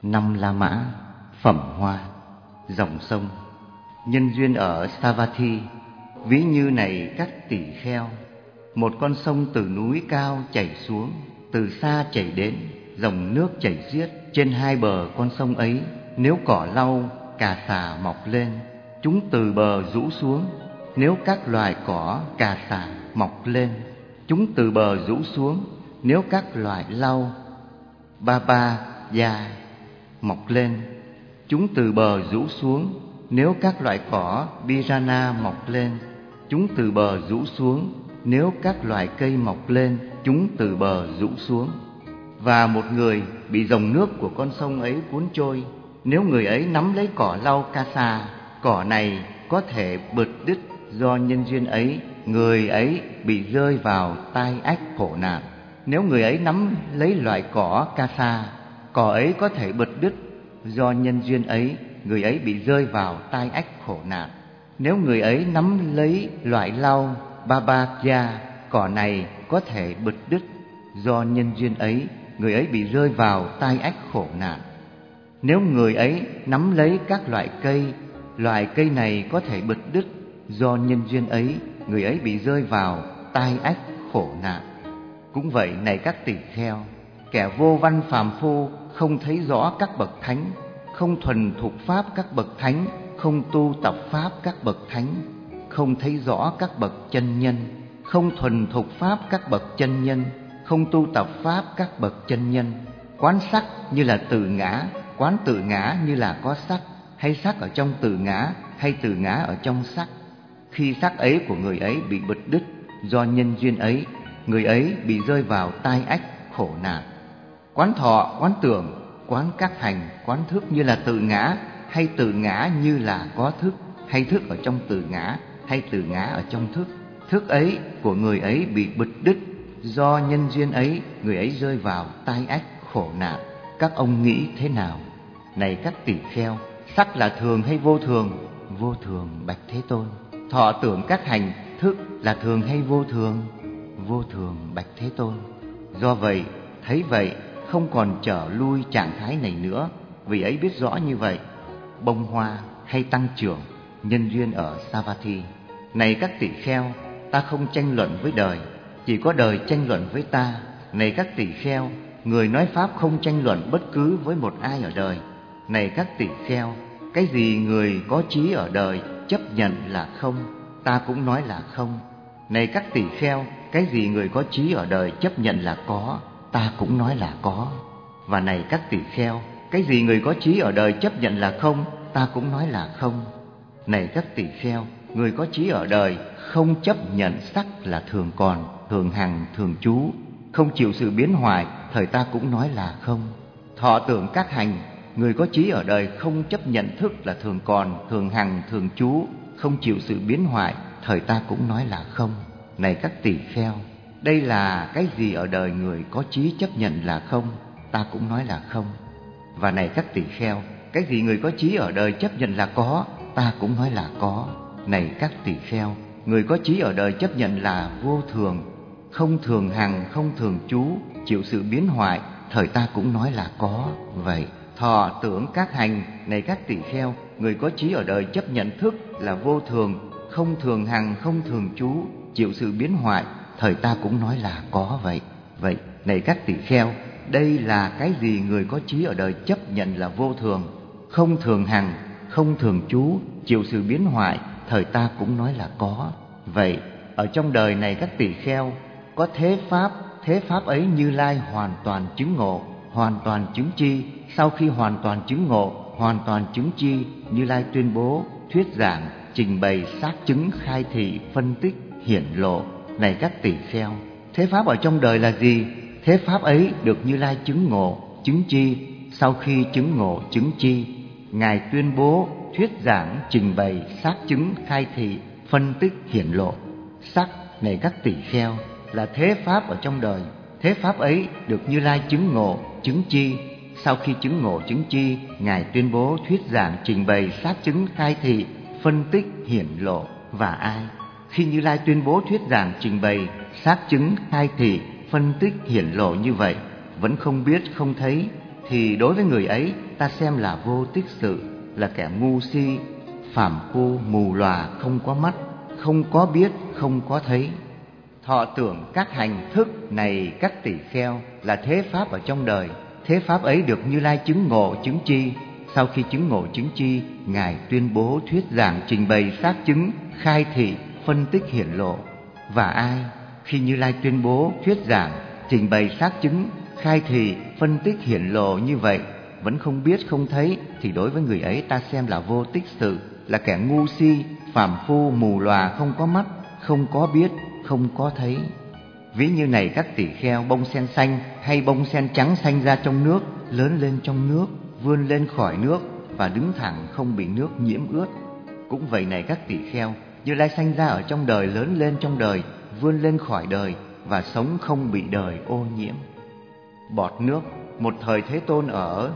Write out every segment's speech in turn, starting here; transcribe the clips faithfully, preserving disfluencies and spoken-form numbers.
năm La Mã, phẩm hoa, dòng sông. Nhân duyên ở Savatthi, ví như này các tỷ kheo. Một con sông từ núi cao chảy xuống, từ xa chảy đến, dòng nước chảy xiết. Trên hai bờ con sông ấy, nếu cỏ lau, cà xà mọc lên, chúng từ bờ rũ xuống. Nếu các loài cỏ, cà xà mọc lên, chúng từ bờ rũ xuống. Nếu các loài lau, ba ba da mọc lên, chúng từ bờ rũ xuống. Nếu các loại cỏ Pirana mọc lên, chúng từ bờ rũ xuống. Nếu các loài cây mọc lên, chúng từ bờ rũ xuống. Và một người bị dòng nước của con sông ấy cuốn trôi, nếu người ấy nắm lấy cỏ lau ca sa, cỏ này có thể bật đứt. Do nhân duyên ấy, người ấy bị rơi vào tai ách khổ nạn. Nếu người ấy nắm lấy loại cỏ ca sa, cỏ ấy có thể bật đứt. Do nhân duyên ấy, người ấy bị rơi vào tai ách khổ nạn. Nếu người ấy nắm lấy loại lau Babakya, cỏ này có thể bật đứt. Do nhân duyên ấy, người ấy bị rơi vào tai ách khổ nạn. Nếu người ấy nắm lấy các loại cây, loại cây này có thể bật đứt. Do nhân duyên ấy, người ấy bị rơi vào tai ách khổ nạn. Cũng vậy này các tỳ kheo, kẻ vô văn phàm phu không thấy rõ các bậc thánh, không thuần thục pháp các bậc thánh, không tu tập pháp các bậc thánh, không thấy rõ các bậc chân nhân, không thuần thục pháp các bậc chân nhân, không tu tập pháp các bậc chân nhân. Quán sắc như là từ ngã, quán tự ngã như là có sắc, hay sắc ở trong từ ngã, hay từ ngã ở trong sắc. Khi sắc ấy của người ấy bị bật đứt, do nhân duyên ấy, người ấy bị rơi vào tai ách khổ nạn. Quán thọ, quán tưởng, quán các hành, quán thức như là tự ngã, hay tự ngã như là có thức, hay thức ở trong tự ngã, hay tự ngã ở trong thức. Thức ấy của người ấy bị bật đứt, do nhân duyên ấy, người ấy rơi vào tai ách khổ nạn. Các ông nghĩ thế nào? Này các tỷ kheo, sắc là thường hay vô thường? Vô thường, bạch Thế Tôn. Thọ tưởng các hành, thức là thường hay vô thường? Vô thường, bạch Thế Tôn. Do vậy, thấy vậy, không còn trở lui trạng thái này nữa. Vì ấy biết rõ như vậy, bông hoa hay tăng trưởng, nhân duyên ở Savatthi. Này các tỷ kheo, ta không tranh luận với đời, chỉ có đời tranh luận với ta. Này các tỷ kheo, người nói pháp không tranh luận bất cứ với một ai ở đời. Này các tỷ kheo, cái gì người có trí ở đời chấp nhận là không, ta cũng nói là không. Này các tỷ kheo, cái gì người có trí ở đời chấp nhận là có, ta cũng nói là có. Và này các tỷ kheo, cái gì người có trí ở đời chấp nhận là không, ta cũng nói là không. Này các tỷ kheo, người có trí ở đời không chấp nhận sắc là thường còn, thường hằng, thường trú, không chịu sự biến hoại, thời ta cũng nói là không. Thọ tưởng các hành, người có trí ở đời không chấp nhận thức là thường còn, thường hằng, thường trú, không chịu sự biến hoại, thời ta cũng nói là không. Này các tỷ kheo, đây là cái gì ở đời người có trí chấp nhận là không, ta cũng nói là không. Và này các tỷ kheo, cái gì người có trí ở đời chấp nhận là có, ta cũng nói là có. Này các tỷ kheo, người có trí ở đời chấp nhận là vô thường, không thường hằng, không thường trú, chịu sự biến hoại, thời ta cũng nói là có. Vậy thọ tưởng các hành, này các tỷ kheo, người có trí ở đời chấp nhận thức là vô thường, không thường hằng, không thường trú, chịu sự biến hoại, thời ta cũng nói là có. Vậy vậy này các tỷ kheo, đây là cái gì người có trí ở đời chấp nhận là vô thường, không thường hằng, không thường trú, chịu sự biến hoại, thời ta cũng nói là có. Vậy ở trong đời này các tỷ kheo, có thế pháp, thế pháp ấy Như Lai hoàn toàn chứng ngộ, hoàn toàn chứng chi. Sau khi hoàn toàn chứng ngộ, hoàn toàn chứng chi, Như Lai tuyên bố, thuyết giảng, trình bày, xác chứng, khai thị, phân tích, hiển lộ. Này các tỷ kheo, thế pháp ở trong đời là gì? Thế pháp ấy được Như Lai chứng ngộ, chứng chi. Sau khi chứng ngộ, chứng chi, Ngài tuyên bố, thuyết giảng, trình bày, xác chứng, khai thị, phân tích, hiển lộ. Sắc, này các tỷ kheo, là thế pháp ở trong đời. Thế pháp ấy được Như Lai chứng ngộ, chứng chi. Sau khi chứng ngộ, chứng chi, Ngài tuyên bố, thuyết giảng, trình bày, xác chứng, khai thị, phân tích, hiển lộ. Và ai? Khi Như Lai tuyên bố, thuyết giảng, trình bày, xác chứng, khai thị, phân tích, hiển lộ như vậy, vẫn không biết, không thấy, thì đối với người ấy, ta xem là vô tích sự, là kẻ ngu si, phàm phu mù lòa, không có mắt, không có biết, không có thấy. Thọ tưởng các hành thức này các tỷ kheo là thế pháp ở trong đời. Thế pháp ấy được Như Lai chứng ngộ chứng chi. Sau khi chứng ngộ chứng chi, Ngài tuyên bố thuyết giảng trình bày xác chứng, khai thị, phân tích hiển lộ. Và ai khi Như Lai tuyên bố thuyết giảng trình bày xác chứng, khai thị, phân tích hiển lộ như vậy vẫn không biết không thấy, thì đối với người ấy ta xem là vô tích sự, là kẻ ngu si, phàm phu mù lòa, không có mắt, không có biết, không có thấy. Ví như này các tỷ kheo, bông sen xanh hay bông sen trắng sanh ra trong nước, lớn lên trong nước, vươn lên khỏi nước và đứng thẳng không bị nước nhiễm ướt. Cũng vậy này các tỷ kheo, Như Lai sanh ra ở trong đời, lớn lên trong đời, vươn lên khỏi đời và sống không bị đời ô nhiễm. Bọt nước. Một thời Thế Tôn ở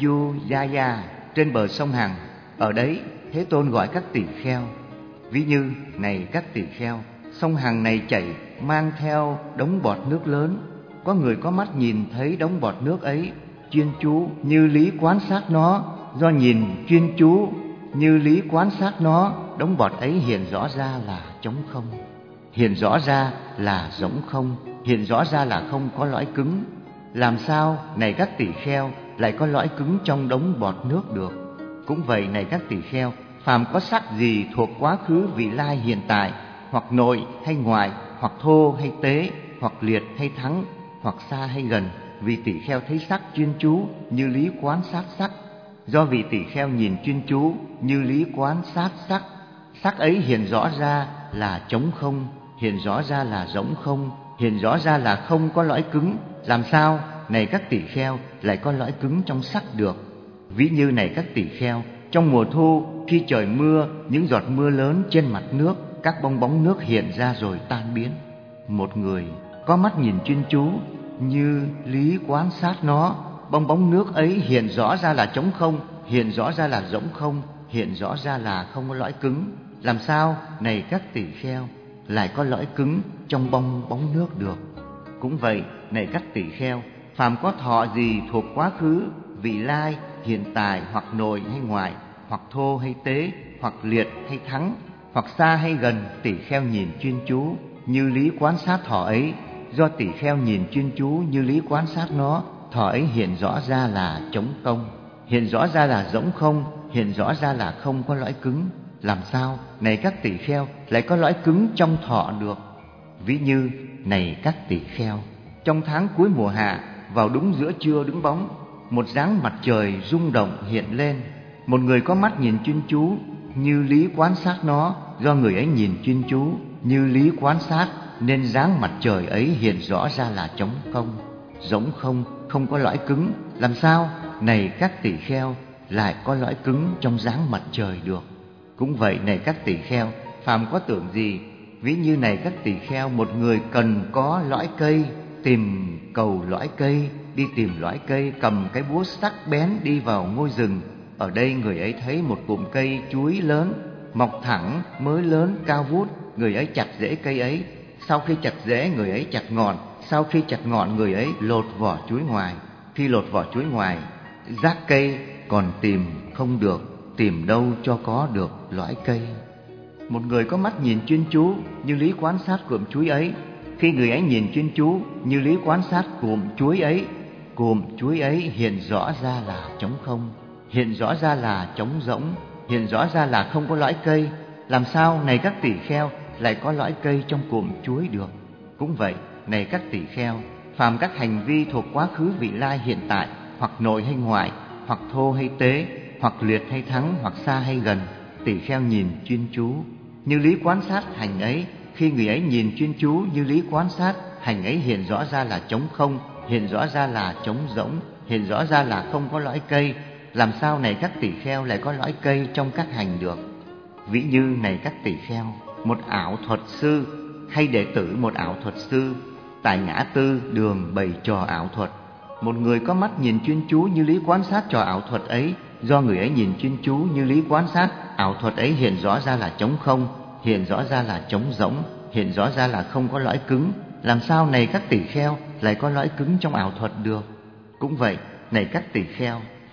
Ayudhya trên bờ sông Hằng. Ở đấy Thế Tôn gọi các tỷ kheo. Ví như này các tỷ kheo, sông Hằng này chảy mang theo đống bọt nước lớn. Có người có mắt nhìn thấy đống bọt nước ấy, chuyên chú như lý quan sát nó. Do nhìn chuyên chú như lý quan sát nó, đống bọt ấy hiện rõ ra là trống không, hiện rõ ra là rỗng không, hiện rõ ra là không có lõi cứng. Làm sao này các tỷ kheo lại có lõi cứng trong đống bọt nước được? Cũng vậy này các tỷ kheo, phàm có sắc gì thuộc quá khứ vị lai hiện tại, hoặc nội hay ngoại, hoặc thô hay tế, hoặc liệt hay thắng, hoặc xa hay gần, vì tỷ kheo thấy sắc chuyên chú như lý quán sát sắc. Do vị tỷ kheo nhìn chuyên chú như lý quán sát sắc, sắc ấy hiện rõ ra là trống không, hiện rõ ra là rỗng không, hiện rõ ra là không có lõi cứng. Làm sao này các tỷ kheo lại có lõi cứng trong sắc được? Ví như này các tỷ kheo, trong mùa thu khi trời mưa, những giọt mưa lớn trên mặt nước, các bong bóng nước hiện ra rồi tan biến. Một người có mắt nhìn chuyên chú như lý quán sát nó, bong bóng nước ấy hiện rõ ra là trống không, hiện rõ ra là rỗng không, hiện rõ ra là không có lõi cứng. Làm sao này các tỷ kheo lại có lõi cứng trong bong bóng nước được? Cũng vậy này các tỷ kheo, phàm có thọ gì thuộc quá khứ, vị lai, hiện tại, hoặc nội hay ngoại, hoặc thô hay tế, hoặc liệt hay thắng, hoặc xa hay gần, tỷ kheo nhìn chuyên chú như lý quán sát thọ ấy. Do tỷ kheo nhìn chuyên chú như lý quán sát nó, thọ ấy hiện rõ ra là trống không, hiện rõ ra là rỗng không, hiện rõ ra là không có lõi cứng. Làm sao này các tỷ kheo lại có lõi cứng trong thọ được? Ví như này các tỷ kheo, trong tháng cuối mùa hạ, vào đúng giữa trưa đứng bóng, một dáng mặt trời rung động hiện lên. Một người có mắt nhìn chuyên chú như lý quán sát nó, do người ấy nhìn chuyên chú như lý quán sát nên dáng mặt trời ấy hiện rõ ra là trống không, rỗng không, không có lõi cứng. Làm sao này các tỷ kheo lại có lõi cứng trong dáng mặt trời được? Cũng vậy này các tỷ kheo, phàm có tưởng gì, ví như này các tỷ kheo, một người cần có lõi cây, tìm cầu lõi cây, đi tìm lõi cây, cầm cái búa sắc bén đi vào ngôi rừng. Ở đây người ấy thấy một cụm cây chuối lớn, mọc thẳng, mới lớn, cao vút. Người ấy chặt rễ cây ấy. Sau khi chặt rễ, người ấy chặt ngọn. Sau khi chặt ngọn, người ấy lột vỏ chuối ngoài. Khi lột vỏ chuối ngoài, rác cây còn tìm không được, tìm đâu cho có được lõi cây. Một người có mắt nhìn chuyên chú như lý quán sát cụm chuối ấy. Khi người ấy nhìn chuyên chú như lý quán sát cụm chuối ấy, cụm chuối ấy hiện rõ ra là trống không, hiện rõ ra là trống rỗng, hiện rõ ra là không có lõi cây. Làm sao này các tỷ kheo lại có lõi cây trong cụm chuối được? Cũng vậy này các tỷ kheo, phàm các hành vi thuộc quá khứ vị lai hiện tại, hoặc nội hay ngoại, hoặc thô hay tế, hoặc liệt hay thắng, hoặc xa hay gần, tỷ kheo nhìn chuyên chú như lý quán sát hành ấy. Khi người ấy nhìn chuyên chú như lý quán sát, hành ấy hiện rõ ra là trống không, hiện rõ ra là trống rỗng, hiện rõ ra là không có lõi cây. Làm sao này các tỷ kheo lại có lõi cây trong các hành được? Ví như này các tỷ kheo, một ảo thuật sư hay đệ tử một ảo thuật sư tại ngã tư đường bày trò ảo thuật. Một người có mắt nhìn chuyên chú như lý quán sát trò ảo thuật ấy. Do người ấy nhìn chuyên chú như lý quán sát, ảo thuật ấy hiện rõ ra là trống không, hiện rõ ra là trống rỗng, hiện rõ ra là không có lõi cứng. Làm sao này các tỷ kheo lại có lõi cứng trong ảo thuật được? Cũng vậy này các tỷ kheo,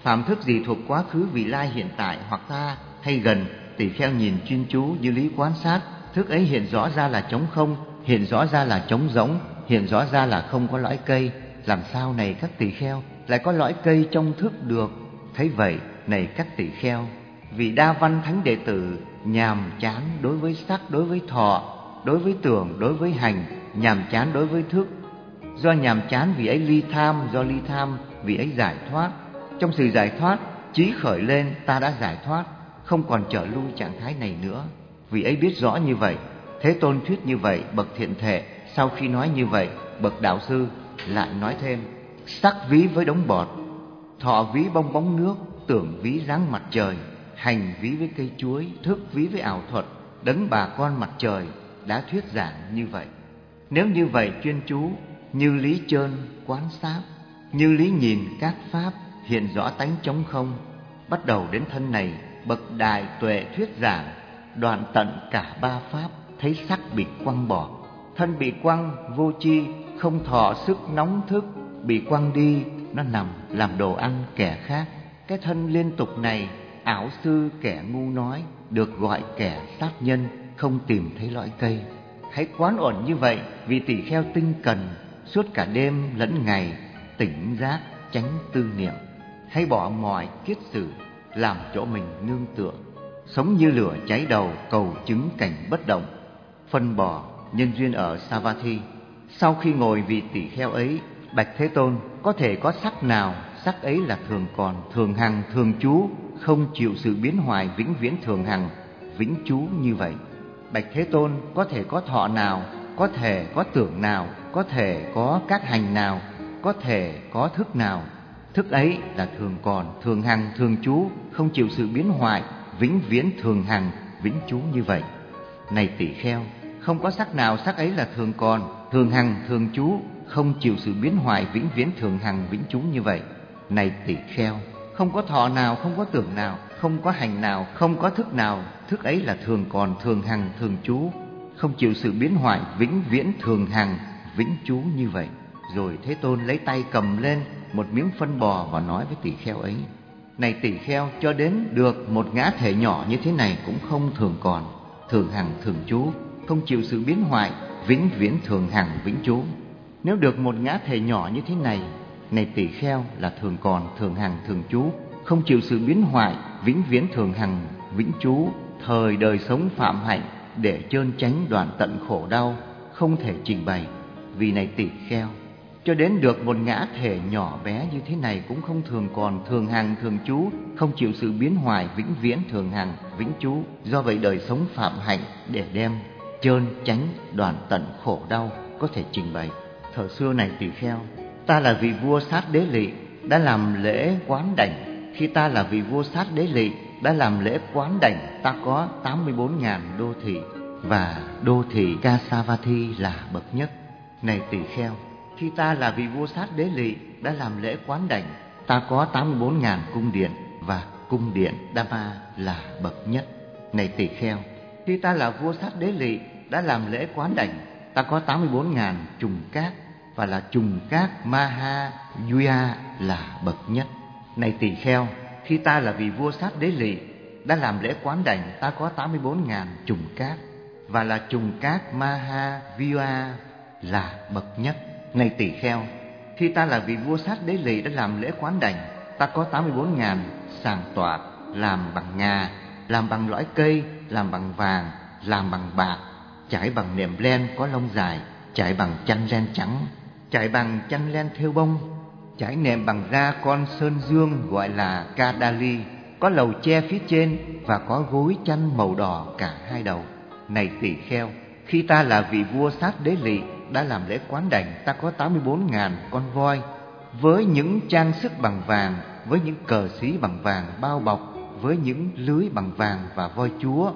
Phàm thức gì thuộc quá khứ, vị lai, hiện tại hoặc xa hay gần, tỳ kheo nhìn chuyên chú như lý quan sát, thức ấy hiện rõ ra là trống không, hiện rõ ra là trống rỗng, hiện rõ ra là không có lõi cây. Làm sao này các tỳ kheo lại có lõi cây trong thức được? Thấy vậy, này các tỳ kheo, vị đa văn thánh đệ tử nhàm chán đối với sắc, đối với thọ, đối với tưởng, đối với hành, nhàm chán đối với thức. Do nhàm chán vị ấy ly tham, do ly tham vị ấy giải thoát. Trong sự giải thoát, chí khởi lên, ta đã giải thoát, không còn trở lui trạng thái này nữa. Vị ấy biết rõ như vậy. Thế Tôn thuyết như vậy, bậc thiện thể sau khi nói như vậy, bậc đạo sư lại nói thêm: sắc ví với đống bọt, thọ ví bong bóng nước, tưởng ví dáng mặt trời, hành ví với cây chuối, thức ví với ảo thuật, đấng bà con mặt trời đã thuyết giảng như vậy. Nếu như vậy chuyên chú, như lý trơn quán sát, như lý nhìn các pháp hiện rõ tánh trống không, bắt đầu đến thân này, bậc đại tuệ thuyết giảng, đoạn tận cả ba pháp, thấy sắc bị quăng bỏ, thân bị quăng vô tri, không thọ sức nóng thức, bị quăng đi, nó nằm làm đồ ăn kẻ khác. Cái thân liên tục này, ảo sư kẻ ngu nói, được gọi kẻ sát nhân, không tìm thấy lõi cây. Hãy quán ổn như vậy, vì tỳ kheo tinh cần, suốt cả đêm lẫn ngày, tỉnh giác tránh tư niệm. Hãy bỏ mọi kiết sử, làm chỗ mình nương tựa, sống như lửa cháy đầu, cầu chứng cảnh bất động. Phân bò nhân duyên ở Savatthi. Sau khi ngồi vị tỳ kheo ấy, bạch Thế Tôn, có thể có sắc nào, sắc ấy là thường còn, thường hằng, thường trú, không chịu sự biến hoại, vĩnh viễn thường hằng, vĩnh trú như vậy. Bạch Thế Tôn, có thể có thọ nào, có thể có tưởng nào, có thể có các hành nào, có thể có thức nào, thức ấy là thường còn, thường hằng, thường trú, không chịu sự biến hoại, vĩnh viễn thường hằng, vĩnh trú như vậy. Này tỳ kheo, không có sắc nào, sắc ấy là thường còn, thường hằng, thường trú, không chịu sự biến hoại, vĩnh viễn thường hằng, vĩnh trú như vậy. Này tỳ kheo, không có thọ nào, không có tưởng nào, không có hành nào, không có thức nào, thức ấy là thường còn, thường hằng, thường trú, không chịu sự biến hoại, vĩnh viễn thường hằng, vĩnh trú như vậy. Rồi Thế Tôn lấy tay cầm lên một miếng phân bò và nói với tỳ kheo ấy: này tỳ kheo, cho đến được một ngã thể nhỏ như thế này cũng không thường còn, thường hằng, thường trú, không chịu sự biến hoại, vĩnh viễn thường hằng, vĩnh trú. Nếu được một ngã thể nhỏ như thế này, này tỳ kheo, là thường còn, thường hằng, thường trú, không chịu sự biến hoại, vĩnh viễn thường hằng, vĩnh trú, thời đời sống phạm hạnh, để chơn tránh đoạn tận khổ đau, không thể trình bày. Vì này tỳ kheo, cho đến được một ngã thể nhỏ bé như thế này cũng không thường còn, thường hằng, thường trú, không chịu sự biến hoại, vĩnh viễn thường hằng, vĩnh trú. Do vậy đời sống phạm hạnh để đem chơn tránh đoạn tận khổ đau có thể trình bày. Thời xưa này tỳ kheo, ta là vị vua Sát Đế Lị đã làm lễ quán đảnh. Khi ta là vị vua Sát Đế Lị đã làm lễ quán đảnh, ta có tám mươi bốn ngàn đô thị, và đô thị Kasavathi là bậc nhất. Này tỳ kheo, khi ta là vị vua Sát Đế Lị đã làm lễ quán đảnh, ta có tám mươi bốn ngàn cung điện, và cung điện Dhamma là bậc nhất. Này tỳ kheo, khi ta là vua Sát Đế Lị đã làm lễ quán đảnh, ta có tám mươi bốn ngàn trùng cát, và là trùng cát Maha Yuya là bậc nhất. Này tỳ kheo, khi ta là vị vua Sát Đế Lị đã làm lễ quán đảnh, ta có tám mươi bốn ngàn trùng cát, và là trùng cát Maha Yuya là bậc nhất. Này tỳ kheo, khi ta là vị vua Sát Đế Lị đã làm lễ quán đảnh, ta có tám mươi bốn ngàn sàng tọa, làm bằng ngà, làm bằng lõi cây, làm bằng vàng, làm bằng bạc, trải bằng nệm len có lông dài, trải bằng chăn len trắng, trải bằng chăn len thêu bông, trải nệm bằng da con sơn dương gọi là Kadali, có lầu che phía trên và có gối chăn màu đỏ cả hai đầu. Này tỳ kheo, khi ta là vị vua Sát Đế Lị đã làm lễ quán đảnh, ta có tám mươi bốn ngàn con voi với những trang sức bằng vàng, với những cờ xí bằng vàng bao bọc, với những lưới bằng vàng, và voi chúa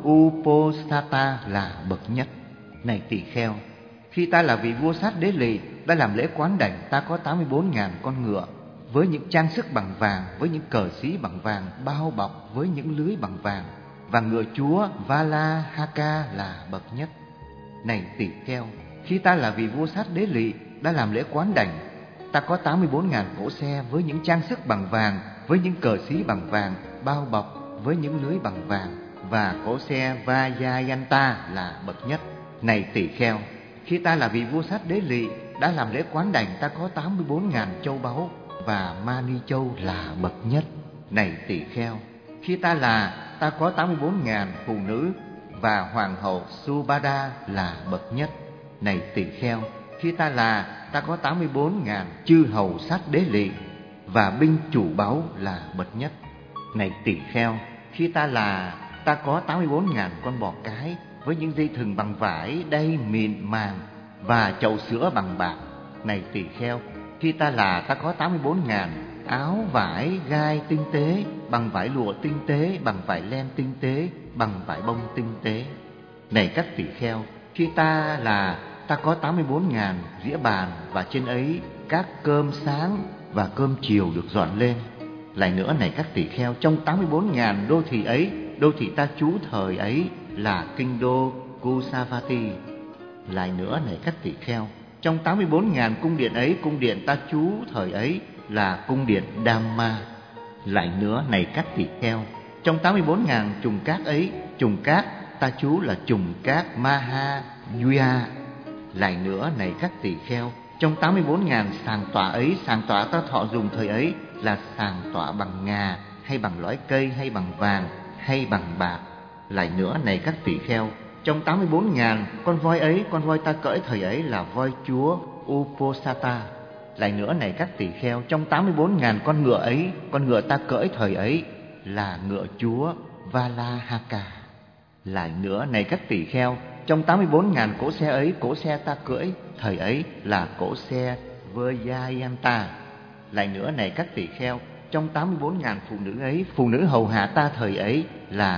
Uposatha là bậc nhất. Này tỳ kheo, khi ta là vị vua Sát Đế Lị đã làm lễ quán đảnh, ta có tám mươi bốn ngàn con ngựa với những trang sức bằng vàng, với những cờ xí bằng vàng bao bọc, với những lưới bằng vàng, và ngựa chúa Valahaka là bậc nhất. Này tỳ kheo, khi ta là vị vua Sát Đế Lị đã làm lễ quán đảnh, ta có tám mươi bốn ngàn cỗ xe với những trang sức bằng vàng, với những cờ xí bằng vàng, bao bọc với những lưới bằng vàng, và cỗ xe Vajayanta là bậc nhất. Này tỳ kheo, khi ta là vị vua Sát Đế Lị đã làm lễ quán đảnh, ta có tám mươi bốn ngàn châu báu, và Mani Châu là bậc nhất. Này tỳ kheo, khi ta là ta có tám mươi bốn ngàn phụ nữ, và hoàng hậu Subhada là bậc nhất. Này tỳ kheo, khi ta là ta có tám mươi bốn ngàn chư hầu Sát Đế Lị, và binh chủ báu là bậc nhất. Này tỳ kheo, khi ta là ta có tám mươi bốn ngàn con bò cái với những dây thừng bằng vải đay mịn màng, và chậu sữa bằng bạc. Này tỳ kheo, khi ta là ta có tám mươi bốn ngàn áo vải gai tinh tế, bằng vải lụa tinh tế, bằng vải len tinh tế, bằng vải bông tinh tế. Này các tỳ kheo, khi ta là ta có tám mươi bốn ngàn dĩa bàn, và trên ấy các cơm sáng và cơm chiều được dọn lên. Lại nữa này các tỳ kheo, trong tám mươi bốn ngàn đô thị ấy, đô thị ta trú thời ấy là kinh đô Kusavati. Lại nữa này các tỳ kheo, trong tám mươi bốn ngàn cung điện ấy, cung điện ta trú thời ấy là cung điện Dhamma. Lại nữa này các tỳ kheo, trong tám mươi bốn ngàn trùng cát ấy, trùng cát ta trú là trùng cát Mahayuya. Lại nữa này các tỳ kheo, trong tám mươi bốn ngàn sàng tọa ấy, sàng tọa ta thọ dùng thời ấy là sàng tọa bằng ngà, hay bằng lõi cây, hay bằng vàng, hay bằng bạc. Lại nữa này các tỳ kheo, trong tám mươi bốn ngàn con voi ấy, con voi ta cưỡi thời ấy là voi chúa Uposatha. Lại nữa này các tỳ kheo, trong tám mươi bốn ngàn con ngựa ấy, con ngựa ta cưỡi thời ấy là ngựa chúa Valahaka. Lại nữa này các tỳ kheo, trong tám mươi bốn ngàn cỗ xe ấy, cỗ xe ta cưỡi thời ấy là cỗ xe Vajayanta. Lại nữa này các tỳ kheo, trong tám mươi bốn ngàn phụ nữ ấy, phụ nữ hầu hạ ta thời ấy là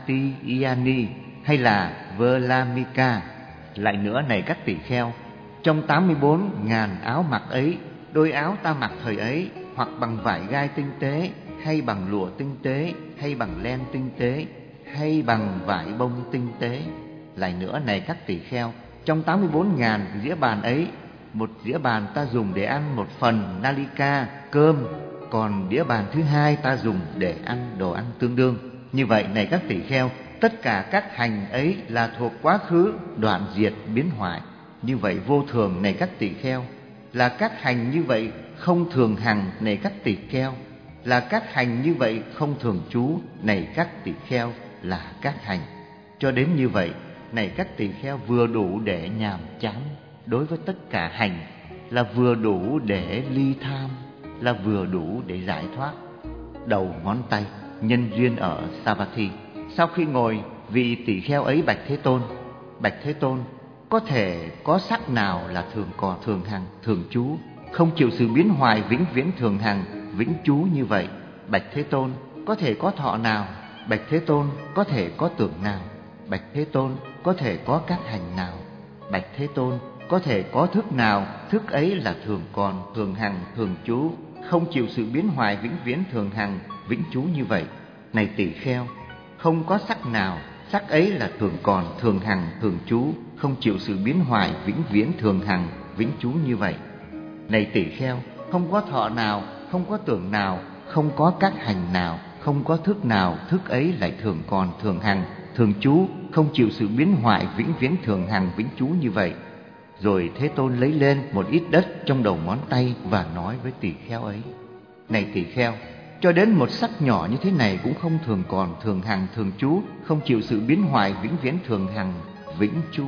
Katiyani hay là Velamika. Lại nữa này các tỳ kheo, trong tám mươi bốn ngàn áo mặc ấy, đôi áo ta mặc thời ấy hoặc bằng vải gai tinh tế, hay bằng lụa tinh tế, hay bằng len tinh tế, hay bằng vải bông tinh tế. Lại nữa này các tỳ kheo, trong tám mươi bốn ngàn dĩa bàn ấy, một dĩa bàn ta dùng để ăn một phần nalika, cơm, còn đĩa bàn thứ hai ta dùng để ăn đồ ăn tương đương. Như vậy này các tỳ kheo, tất cả các hành ấy là thuộc quá khứ, đoạn diệt, biến hoại. Như vậy vô thường này các tỳ kheo, là các hành như vậy không thường hằng này các tỳ kheo, là các hành như vậy không thường trú này các tỳ kheo, là các hành. Cho đến như vậy này các tỳ kheo, vừa đủ để nhàm chán đối với tất cả hành, là vừa đủ để ly tham, là vừa đủ để giải thoát. Đầu ngón tay nhân duyên ở Savatthi. Sau khi ngồi, vị tỳ kheo ấy bạch Thế Tôn: Bạch Thế Tôn, có thể có sắc nào là thường còn, thường hằng, thường trú, không chịu sự biến hoại, vĩnh viễn thường hằng, vĩnh trú như vậy? Bạch Thế Tôn, có thể có thọ nào? Bạch Thế Tôn, có thể có tưởng nào? Bạch Thế Tôn, có thể có các hành nào? Bạch Thế Tôn, có thể có thức nào? Thức ấy là thường còn, thường hằng, thường trú, không chịu sự biến hoại, vĩnh viễn thường hằng, vĩnh trú như vậy. Này tỳ kheo, không có sắc nào, sắc ấy là thường còn, thường hằng, thường trú, không chịu sự biến hoại, vĩnh viễn thường hằng, vĩnh trú như vậy. Này tỳ kheo, không có thọ nào, không có tưởng nào, không có các hành nào, không có thức nào, thức ấy lại thường còn, thường hằng, thường trú, không chịu sự biến hoại, vĩnh viễn thường hằng, vĩnh trú như vậy. Rồi Thế Tôn lấy lên một ít đất trong đầu ngón tay và nói với tỳ kheo ấy: Này tỳ kheo, cho đến một sắc nhỏ như thế này cũng không thường còn, thường hằng, thường trú, không chịu sự biến hoại, vĩnh viễn thường hằng, vĩnh trú.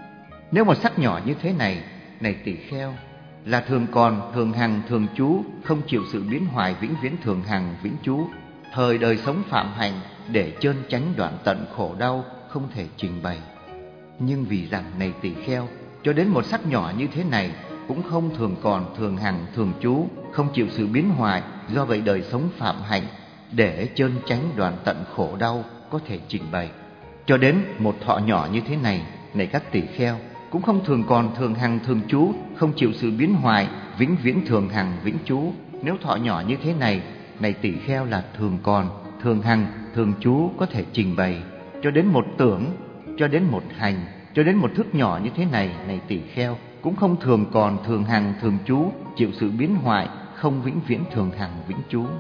Nếu một sắc nhỏ như thế này, này tỳ kheo, là thường còn, thường hằng, thường trú, không chịu sự biến hoại, vĩnh viễn thường hằng, vĩnh trú, thời đời sống phạm hành để chơn tránh đoạn tận khổ đau, không thể trình bày. Nhưng vì rằng này tỳ kheo, cho đến một sắc nhỏ như thế này cũng không thường còn, thường hằng, thường trú, không chịu sự biến hoại, do vậy đời sống phạm hạnh để chơn tránh đoạn tận khổ đau có thể trình bày. Cho đến một thọ nhỏ như thế này, này các tỳ kheo, cũng không thường còn, thường hằng, thường trú, không chịu sự biến hoại, vĩnh viễn thường hằng, vĩnh trú. Nếu thọ nhỏ như thế này, này tỳ kheo, là thường còn, thường hằng, thường trú có thể trình bày. Cho đến một tưởng, cho đến một hành, cho đến một thức nhỏ như thế này, này tỳ kheo, cũng không thường còn, thường hằng, thường trú, chịu sự biến hoại, không vĩnh viễn thường hằng, vĩnh trú.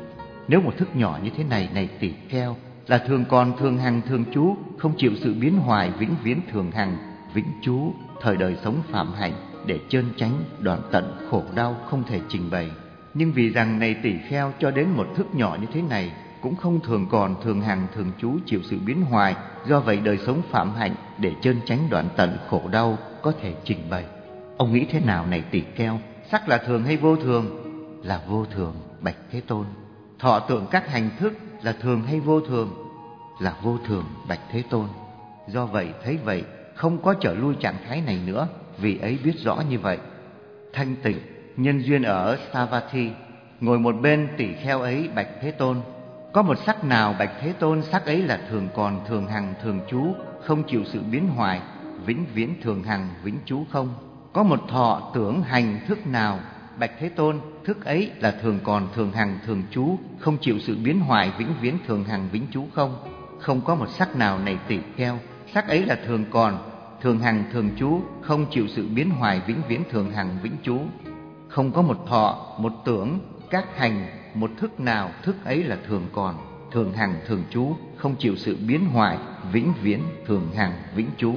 Nếu một thức nhỏ như thế này, này tỳ kheo, là thường còn thường hằng thường trú, không chịu sự biến hoại, vĩnh viễn thường hằng vĩnh trú, thời đời sống phạm hạnh, để chơn chánh đoạn tận khổ đau không thể trình bày. Nhưng vì rằng này tỳ kheo, cho đến một thức nhỏ như thế này cũng không thường còn thường hằng thường trú, chịu sự biến hoại, do vậy đời sống phạm hạnh để chơn chánh đoạn tận khổ đau có thể trình bày. Ông nghĩ thế nào này tỳ kheo? Sắc là thường hay vô thường? Là vô thường, bạch Thế Tôn. Thọ tưởng các hành thức là thường hay vô thường? Là vô thường, bạch Thế Tôn. Do vậy thấy vậy, không có trở lui trạng thái này nữa, vì ấy biết rõ như vậy. Thanh Tịnh nhân duyên ở Savatthi, ngồi một bên tỳ kheo ấy bạch Thế Tôn: có một sắc nào bạch Thế Tôn, sắc ấy là thường còn thường hằng thường trú, không chịu sự biến hoại, vĩnh viễn thường hằng vĩnh trú không? Có một thọ tưởng hành thức nào bạch Thế Tôn, thức ấy là thường còn thường hằng thường trú, không chịu sự biến hoại, vĩnh viễn thường hằng vĩnh trú không? Không có một sắc nào này tỳ kheo, sắc ấy là thường còn thường hằng thường trú, không chịu sự biến hoại, vĩnh viễn thường hằng vĩnh trú. Không có một thọ, một tưởng, các hành, một thức nào, thức ấy là thường còn thường hằng thường trú, không chịu sự biến hoại, vĩnh viễn thường hằng vĩnh trú.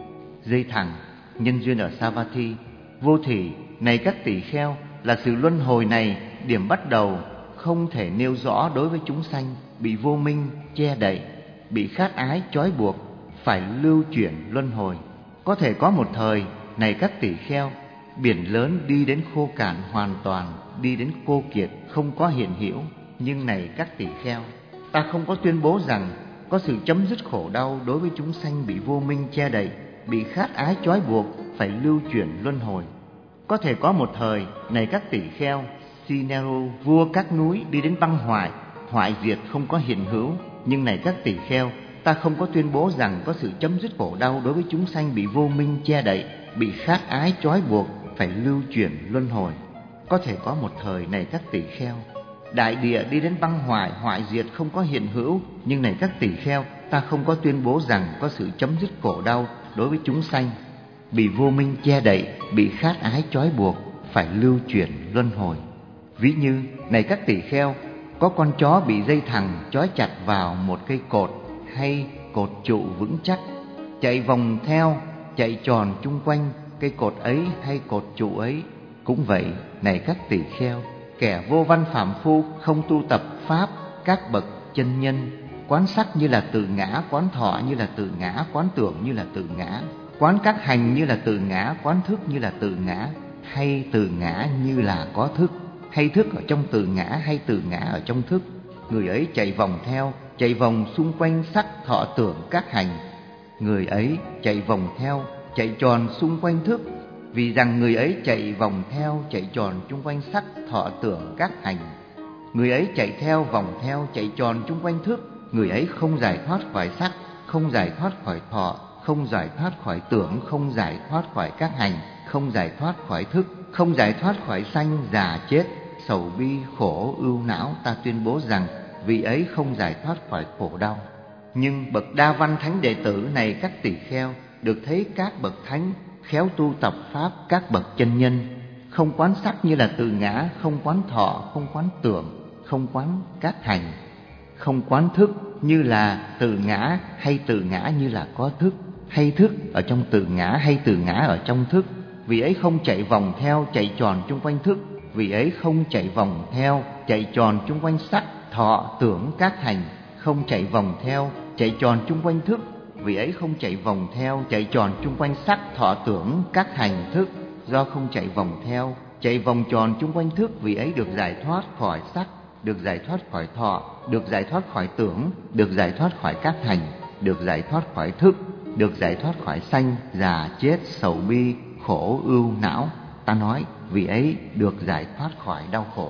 Dây thẳng nhân duyên ở Savatthi, vô thỉ, này các tỳ kheo, là sự luân hồi này, điểm bắt đầu không thể nêu rõ đối với chúng sanh, bị vô minh che đậy, bị khát ái trói buộc, phải lưu chuyển luân hồi. Có thể có một thời, này các tỳ kheo, biển lớn đi đến khô cạn hoàn toàn, đi đến cô kiệt, không có hiện hữu. Nhưng này các tỳ kheo, ta không có tuyên bố rằng có sự chấm dứt khổ đau đối với chúng sanh bị vô minh che đậy, bị khát ái trói buộc, phải lưu chuyển luân hồi. Có thể có một thời, này các tỳ kheo, Sineru, vua các núi, đi đến băng hoại, hoại diệt không có hiện hữu. Nhưng này các tỳ kheo, ta không có tuyên bố rằng có sự chấm dứt khổ đau đối với chúng sanh bị vô minh che đậy, bị khát ái trói buộc, phải lưu chuyển luân hồi. Có thể có một thời, này các tỳ kheo, đại địa đi đến băng hoại, hoại diệt không có hiện hữu. Nhưng này các tỳ kheo, ta không có tuyên bố rằng có sự chấm dứt khổ đau đối với chúng sanh bị vô minh che đậy, bị khát ái trói buộc, phải lưu chuyển luân hồi. Ví như, này các tỳ kheo, có con chó bị dây thằng trói chặt vào một cây cột hay cột trụ vững chắc, chạy vòng theo, chạy tròn chung quanh cây cột ấy hay cột trụ ấy. Cũng vậy, này các tỳ kheo, kẻ vô văn phàm phu không tu tập pháp các bậc chân nhân, quán sắc như là tự ngã, quán thọ như là tự ngã, quán tưởng như là tự ngã, quán các hành như là tự ngã, quán thức như là tự ngã, hay tự ngã như là có thức, hay thức ở trong tự ngã, hay tự ngã ở trong thức. Người ấy chạy vòng theo, chạy vòng xung quanh sắc thọ tưởng các hành. Người ấy chạy vòng theo, chạy tròn xung quanh thức. Vì rằng người ấy chạy vòng theo, chạy tròn chung quanh sắc thọ tưởng các hành. Người ấy chạy theo, vòng theo, chạy tròn chung quanh thức. Người ấy không giải thoát khỏi sắc, không giải thoát khỏi thọ, không giải thoát khỏi tưởng, không giải thoát khỏi các hành, không giải thoát khỏi thức, không giải thoát khỏi sanh, già, chết, sầu bi, khổ, ưu não. Ta tuyên bố rằng vị ấy không giải thoát khỏi khổ đau. Nhưng bậc đa văn thánh đệ tử, này các tỳ kheo, được thấy các bậc thánh khéo tu tập pháp các bậc chân nhân, không quán sắc như là tự ngã, không quán thọ, không quán tưởng, không quán các hành, không quán thức như là tự ngã, hay tự ngã như là có thức, hay thức ở trong tự ngã, hay tự ngã ở trong thức. Vì ấy không chạy vòng theo, chạy tròn chung quanh thức. Vì ấy không chạy vòng theo, chạy tròn chung quanh sắc, thọ, tưởng, các hành, không chạy vòng theo, chạy tròn chung quanh thức. Vì ấy không chạy vòng theo, chạy tròn chung quanh sắc, thọ, tưởng, các hành, thức. Do không chạy vòng theo, chạy vòng tròn chung quanh thức, vì ấy được giải thoát khỏi sắc, được giải thoát khỏi thọ, được giải thoát khỏi tưởng, được giải thoát khỏi các hành, được giải thoát khỏi thức, được giải thoát khỏi sanh, già, chết, sầu bi, khổ, ưu não. Ta nói vì ấy được giải thoát khỏi đau khổ.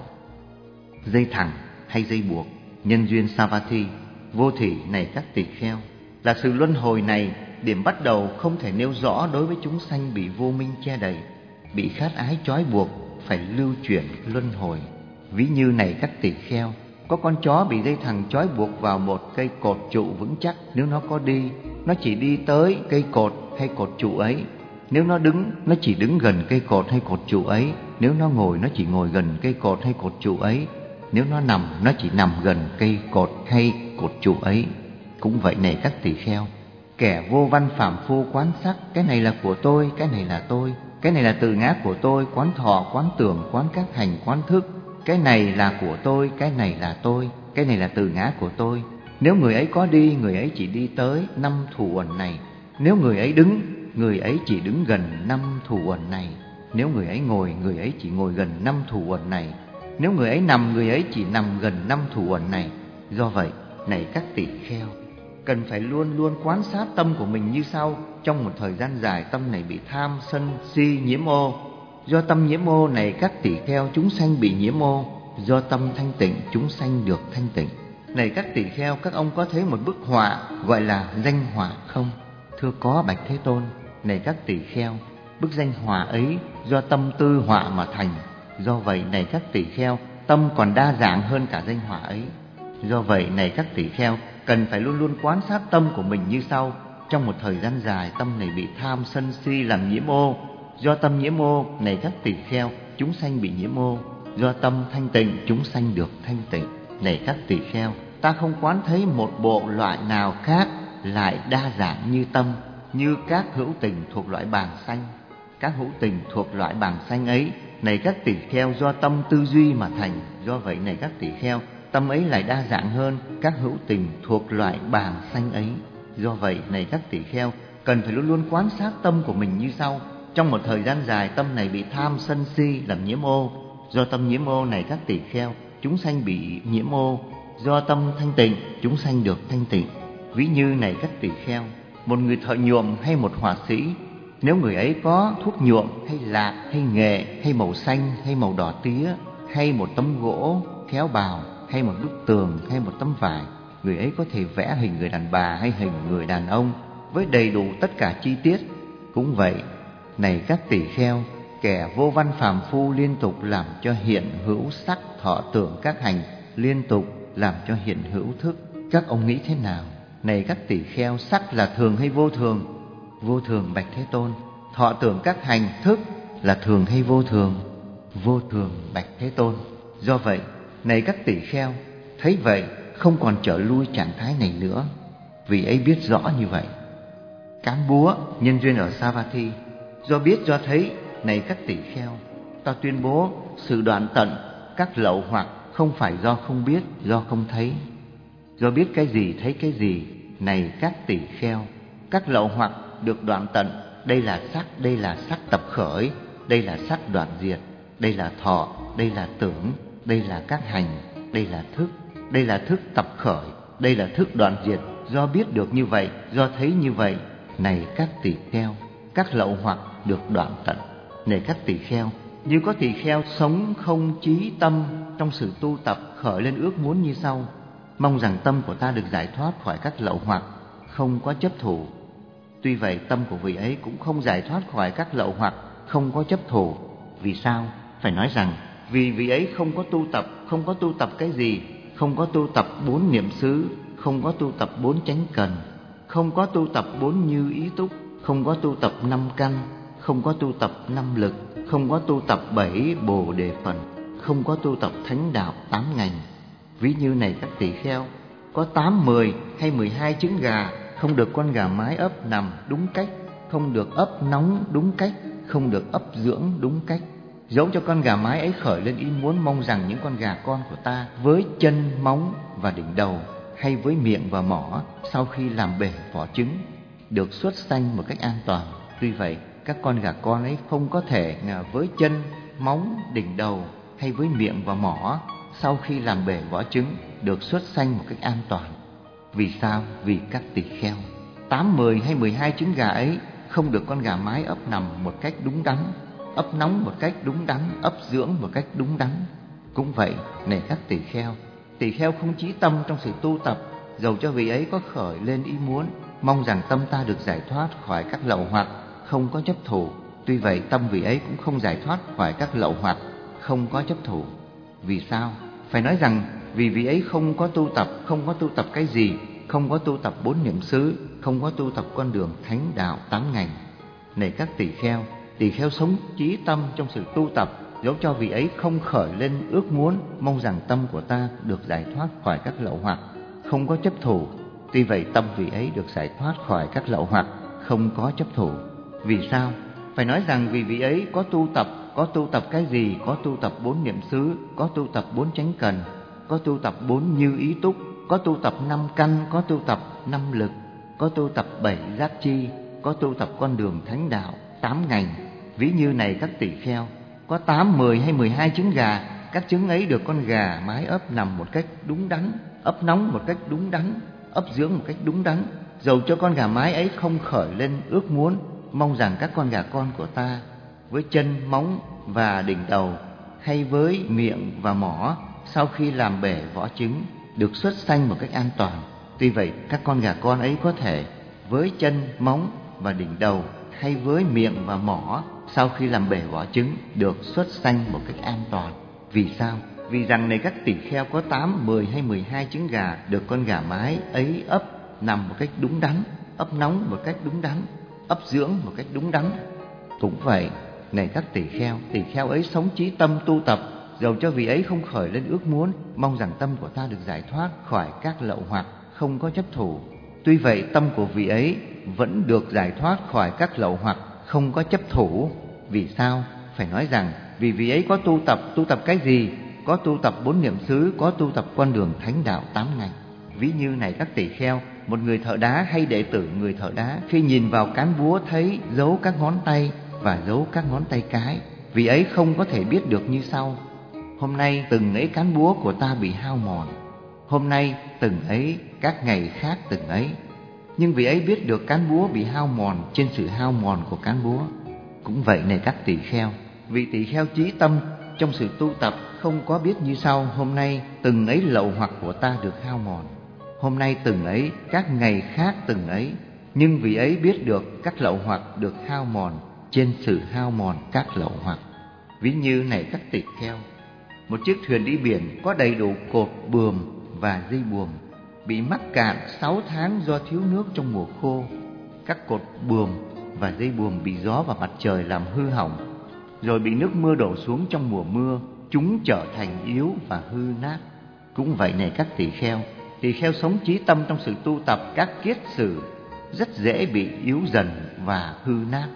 Dây thằng hay dây buộc nhân duyên Savatthi, vô thỉ, này các tỳ kheo, là sự luân hồi này, điểm bắt đầu không thể nêu rõ đối với chúng sanh bị vô minh che đậy, bị khát ái trói buộc, phải lưu chuyển luân hồi. Ví như, này các tỳ kheo, có con chó bị dây thằng trói buộc vào một cây cột trụ vững chắc. Nếu nó có đi, nó chỉ đi tới cây cột hay cột trụ ấy. Nếu nó đứng, nó chỉ đứng gần cây cột hay cột trụ ấy. Nếu nó ngồi, nó chỉ ngồi gần cây cột hay cột trụ ấy. Nếu nó nằm, nó chỉ nằm gần cây cột hay cột trụ ấy. Cũng vậy này các tỳ kheo, kẻ vô văn phàm phu quán sắc, cái này là của tôi, cái này là tôi, cái này là tự ngã của tôi, quán thọ, quán tưởng, quán các hành, quán thức, cái này là của tôi, cái này là tôi, cái này là tự ngã của tôi. Nếu người ấy có đi, người ấy chỉ đi tới năm thủ uẩn này. Nếu người ấy đứng, người ấy chỉ đứng gần năm thủ uẩn này. Nếu người ấy ngồi, người ấy chỉ ngồi gần năm thủ uẩn này. Nếu người ấy nằm, người ấy chỉ nằm gần năm thủ uẩn này. Do vậy, này các tỳ kheo, cần phải luôn luôn quan sát tâm của mình như sau. Trong một thời gian dài, tâm này bị tham, sân, si, nhiễm ô. Do tâm nhiễm ô này các tỳ kheo, chúng sanh bị nhiễm ô. Do tâm thanh tịnh, chúng sanh được thanh tịnh. Này các tỳ kheo, các ông có thấy một bức họa gọi là danh họa không? Thưa có bạch Thế Tôn. Này các tỳ kheo, bức danh họa ấy do tâm tư họa mà thành. Do vậy này các tỳ kheo, tâm còn đa dạng hơn cả danh họa ấy. Do vậy này các tỳ kheo, cần phải luôn luôn quan sát tâm của mình như sau. Trong một thời gian dài, tâm này bị tham sân si làm nhiễm ô. Do tâm nhiễm ô này các tỳ kheo, chúng sanh bị nhiễm ô. Do tâm thanh tịnh, chúng sanh được thanh tịnh. Này các tỳ kheo, ta không quán thấy một bộ loại nào khác lại đa dạng như tâm, như các hữu tình thuộc loại bàng xanh. Các hữu tình thuộc loại bàng xanh ấy, này các tỳ kheo, do tâm tư duy mà thành. Do vậy này các tỳ kheo, tâm ấy lại đa dạng hơn các hữu tình thuộc loại bàng xanh ấy. Do vậy này các tỳ kheo, cần phải luôn luôn quan sát tâm của mình như sau. Trong một thời gian dài, tâm này bị tham sân si làm nhiễm ô. Do tâm nhiễm ô này các tỳ kheo, chúng sanh bị nhiễm ô. Do tâm thanh tịnh, chúng sanh được thanh tịnh. Ví như này các tỳ kheo, một người thợ nhuộm hay một họa sĩ, nếu người ấy có thuốc nhuộm hay lạc hay nghệ hay màu xanh hay màu đỏ tía, hay một tấm gỗ khéo bào, hay một bức tường, hay một tấm vải, người ấy có thể vẽ hình người đàn bà hay hình người đàn ông với đầy đủ tất cả chi tiết. Cũng vậy, này các tỳ kheo, kẻ vô văn phàm phu liên tục làm cho hiện hữu sắc thọ tưởng các hành, liên tục làm cho hiện hữu thức. Các ông nghĩ thế nào? Này các tỳ kheo, sắc là thường hay vô thường? Vô thường bạch Thế Tôn. Thọ tưởng các hành, thức là thường hay vô thường? Vô thường bạch Thế Tôn. Do vậy, này các tỳ kheo, thấy vậy không còn trở lui trạng thái này nữa, vì ấy biết rõ như vậy. Cán búa nhân duyên ở Savatthi, do biết do thấy, này các tỳ kheo, ta tuyên bố sự đoạn tận các lậu hoặc không phải do không biết, do không thấy. Do biết cái gì thấy cái gì, này các tỳ kheo, các lậu hoặc được đoạn tận. Đây là sắc, đây là sắc tập khởi, đây là sắc đoạn diệt, đây là thọ, đây là tưởng, đây là các hành, đây là thức, đây là thức tập khởi, đây là thức đoạn diệt. Do biết được như vậy, do thấy như vậy, này các tỳ kheo, các lậu hoặc được đoạn tận. Này các tỳ kheo, như có tỳ kheo sống không chí tâm trong sự tu tập, khởi lên ước muốn như sau: mong rằng tâm của ta được giải thoát khỏi các lậu hoặc, không có chấp thủ. Tuy vậy, tâm của vị ấy cũng không giải thoát khỏi các lậu hoặc, không có chấp thủ. Vì sao? Phải nói rằng vì vị ấy không có tu tập. Không có tu tập cái gì? Không có tu tập bốn niệm xứ, không có tu tập bốn chánh cần, không có tu tập bốn như ý túc, không có tu tập năm căn, không có tu tập năm lực, không có tu tập bảy bồ đề phần, không có tu tập thánh đạo tám ngành. Ví như này các tỳ kheo, có tám, mười hay mười hai trứng gà, không được con gà mái ấp nằm đúng cách, không được ấp nóng đúng cách, không được ấp dưỡng đúng cách. Dẫu cho con gà mái ấy khởi lên ý muốn mong rằng những con gà con của ta với chân, móng và đỉnh đầu, hay với miệng và mỏ, sau khi làm bể vỏ trứng, được xuất sanh một cách an toàn. Tuy vậy, các con gà con ấy không có thể với chân, móng, đỉnh đầu hay với miệng và mỏ, sau khi làm bể vỏ trứng, được xuất sanh một cách an toàn. Vì sao? Vì các tỳ kheo, tám, mười hay mười hai trứng gà ấy không được con gà mái ấp nằm một cách đúng đắn, ấp nóng một cách đúng đắn, ấp dưỡng một cách đúng đắn. Cũng vậy, này các tỳ kheo, tỳ kheo không chí tâm trong sự tu tập, dầu cho vị ấy có khởi lên ý muốn mong rằng tâm ta được giải thoát khỏi các lậu hoặc, không có chấp thủ. Tuy vậy, tâm vị ấy cũng không giải thoát khỏi các lậu hoặc, không có chấp thủ. Vì sao? Phải nói rằng vì vị ấy không có tu tập. Không có tu tập cái gì? Không có tu tập bốn niệm xứ, không có tu tập con đường thánh đạo tám ngành. Này các tỳ kheo, tỳ kheo sống chí tâm trong sự tu tập, dẫu cho vị ấy không khởi lên ước muốn, mong rằng tâm của ta được giải thoát khỏi các lậu hoặc, không có chấp thủ. Tuy vậy tâm vị ấy được giải thoát khỏi các lậu hoặc, không có chấp thủ. Vì sao? Phải nói rằng vì vị ấy có tu tập. Có tu tập cái gì? Có tu tập bốn niệm xứ, có tu tập bốn chánh cần, có tu tập bốn như ý túc, có tu tập năm căn, có tu tập năm lực, có tu tập bảy giác chi, có tu tập con đường thánh đạo, tám ngành. Ví như này các tỳ kheo, có tám, mười hay mười hai trứng gà, các trứng ấy được con gà mái ấp nằm một cách đúng đắn, ấp nóng một cách đúng đắn, ấp dưỡng một cách đúng đắn. Dầu cho con gà mái ấy không khởi lên ước muốn, mong rằng các con gà con của ta với chân, móng và đỉnh đầu, hay với miệng và mỏ, sau khi làm bể vỏ trứng, được xuất sanh một cách an toàn. Tuy vậy các con gà con ấy có thể với chân, móng và đỉnh đầu, hay với miệng và mỏ, sau khi làm bể vỏ trứng, được xuất sanh một cách an toàn. Vì sao? Vì rằng này các tỳ kheo, có tám, mười hay mười hai trứng gà được con gà mái ấy ấp nằm một cách đúng đắn, ấp nóng một cách đúng đắn, ấp dưỡng một cách đúng đắn. Cũng vậy, này các tỳ kheo, tỳ kheo ấy sống chí tâm tu tập, dầu cho vị ấy không khởi lên ước muốn, mong rằng tâm của ta được giải thoát khỏi các lậu hoặc, không có chấp thủ. Tuy vậy tâm của vị ấy vẫn được giải thoát khỏi các lậu hoặc, không có chấp thủ. Vì sao? Phải nói rằng vì vị ấy có tu tập. Tu tập cái gì? Có tu tập bốn niệm xứ, có tu tập con đường thánh đạo tám ngành. Ví như này các tỳ kheo, một người thợ đá hay đệ tử người thợ đá, khi nhìn vào cán búa thấy dấu các ngón tay và dấu các ngón tay cái, vì ấy không có thể biết được như sau: hôm nay từng ấy cán búa của ta bị hao mòn, hôm nay từng ấy các ngày khác từng ấy. Nhưng vì ấy biết được cán búa bị hao mòn trên sự hao mòn của cán búa. Cũng vậy này các tỳ kheo, vị tỳ kheo chí tâm trong sự tu tập không có biết như sau: hôm nay từng ấy lậu hoặc của ta được hao mòn, hôm nay từng ấy các ngày khác từng ấy. Nhưng vì ấy biết được các lậu hoặc được hao mòn trên sự hao mòn các lậu hoặc. Ví như này các tỳ kheo, một chiếc thuyền đi biển có đầy đủ cột buồm và dây buồm, bị mắc cạn sáu tháng do thiếu nước trong mùa khô. Các cột buồm và dây buồm bị gió và mặt trời làm hư hỏng, rồi bị nước mưa đổ xuống trong mùa mưa, chúng trở thành yếu và hư nát. Cũng vậy này các tỳ kheo, tỳ kheo sống chí tâm trong sự tu tập, các kiết sử rất dễ bị yếu dần và hư nát.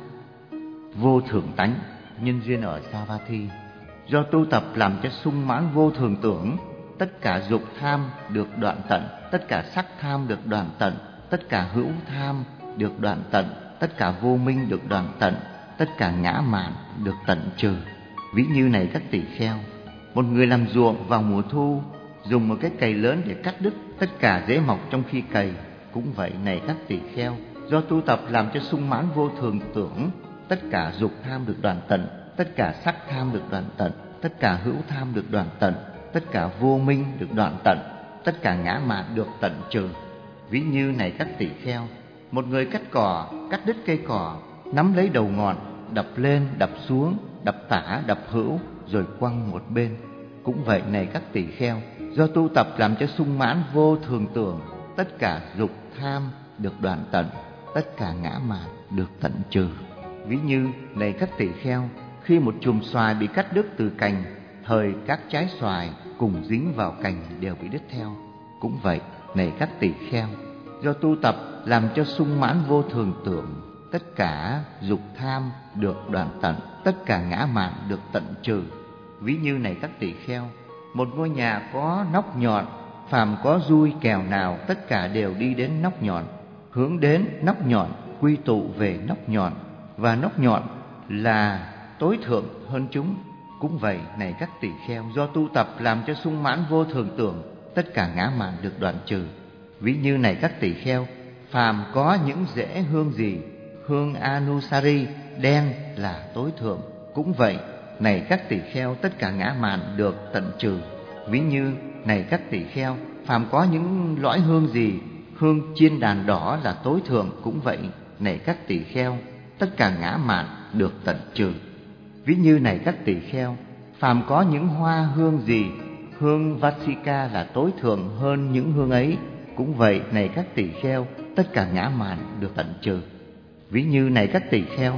Vô thường tánh, nhân duyên ở Savatthi. Do tu tập làm cho sung mãn vô thường tưởng, tất cả dục tham được đoạn tận, tất cả sắc tham được đoạn tận, tất cả hữu tham được đoạn tận, tất cả vô minh được đoạn tận, tất cả ngã mạn được tận trừ. Ví như này các tỳ kheo, một người làm ruộng vào mùa thu, dùng một cái cày lớn để cắt đứt tất cả rễ mọc trong khi cày. Cũng vậy này các tỳ kheo, do tu tập làm cho sung mãn vô thường tưởng, tất cả dục tham được đoạn tận, tất cả sắc tham được đoạn tận, tất cả hữu tham được đoạn tận, tất cả vô minh được đoạn tận, tất cả ngã mạn được tận trừ. Ví như này các tỳ kheo, một người cắt cỏ, cắt đứt cây cỏ, nắm lấy đầu ngọn, đập lên, đập xuống, đập tả, đập hữu, rồi quăng một bên. Cũng vậy này các tỳ kheo, do tu tập làm cho sung mãn vô thường tưởng, tất cả dục tham được đoạn tận, tất cả ngã mạn được tận trừ. Ví như này các tỳ kheo, khi một chùm xoài bị cắt đứt từ cành, thời các trái xoài cùng dính vào cành đều bị đứt theo. Cũng vậy này các tỳ kheo, do tu tập làm cho sung mãn vô thường tưởng, tất cả dục tham được đoạn tận, tất cả ngã mạn được tận trừ. Ví như này các tỳ kheo, một ngôi nhà có nóc nhọn, phàm có dui kèo nào, tất cả đều đi đến nóc nhọn, hướng đến nóc nhọn, quy tụ về nóc nhọn, và nóc nhọn là tối thượng hơn chúng. Cũng vậy này các tỳ kheo, do tu tập làm cho sung mãn vô thường tưởng, tất cả ngã mạn được đoạn trừ. Ví như này các tỳ kheo, phàm có những rễ hương gì, hương Anusari đen là tối thượng. Cũng vậy này các tỳ kheo, tất cả ngã mạn được tận trừ. Ví như này các tỳ kheo, phàm có những lõi hương gì, hương chiên đàn đỏ là tối thượng. Cũng vậy này các tỳ kheo, tất cả ngã mạn được tận trừ. Ví như này các tỳ kheo, phàm có những hoa hương gì, hương Vasika là tối thượng hơn những hương ấy. Cũng vậy này các tỳ kheo, tất cả ngã mạn được tận trừ. Ví như này các tỳ kheo,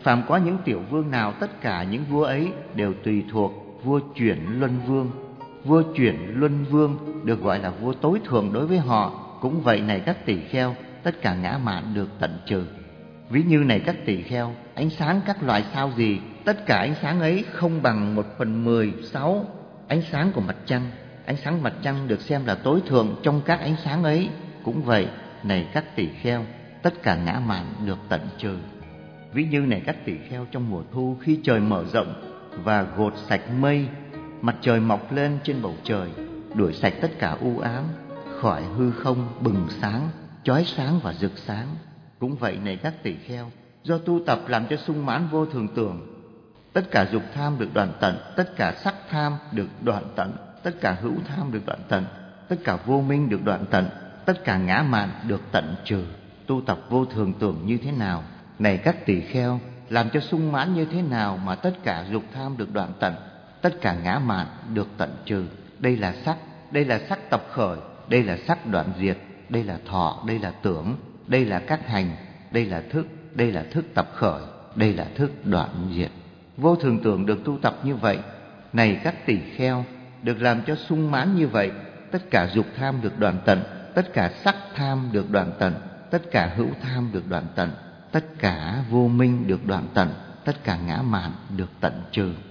Phàm có những tiểu vương nào, tất cả những vua ấy đều tùy thuộc vua chuyển luân vương. Vua chuyển luân vương được gọi là vua tối thượng đối với họ. Cũng vậy này các tỳ kheo, tất cả ngã mạn được tận trừ. Ví như này các tỳ kheo, ánh sáng các loại sao gì, tất cả ánh sáng ấy không bằng một phần mười sáu ánh sáng của mặt trăng. Ánh sáng mặt trăng được xem là tối thượng trong các ánh sáng ấy. Cũng vậy này các tỳ kheo, tất cả ngã mạn được tận trừ. Ví như này các tỳ kheo, trong mùa thu khi trời mở rộng và gột sạch mây, mặt trời mọc lên trên bầu trời, đuổi sạch tất cả u ám, khỏi hư không bừng sáng, chói sáng và rực sáng. Cũng vậy này các tỳ kheo, do tu tập làm cho sung mãn vô thường tưởng, tất cả dục tham được đoạn tận, tất cả sắc tham được đoạn tận, tất cả hữu tham được đoạn tận, tất cả vô minh được đoạn tận, tất cả ngã mạn được tận trừ. Tu tập vô thường tưởng như thế nào? Này các tỳ kheo, làm cho sung mãn như thế nào mà tất cả dục tham được đoạn tận, tất cả ngã mạn được tận trừ? Đây là sắc, đây là sắc tập khởi, đây là sắc đoạn diệt, đây là thọ, đây là tưởng, đây là các hành, đây là thức, đây là thức tập khởi, đây là thức đoạn diệt. Vô thường tưởng được tu tập như vậy. Này các tỳ kheo, được làm cho sung mãn như vậy, tất cả dục tham được đoạn tận, tất cả sắc tham được đoạn tận, tất cả hữu tham được đoạn tận, tất cả vô minh được đoạn tận, tất cả ngã mạn được tận trừ.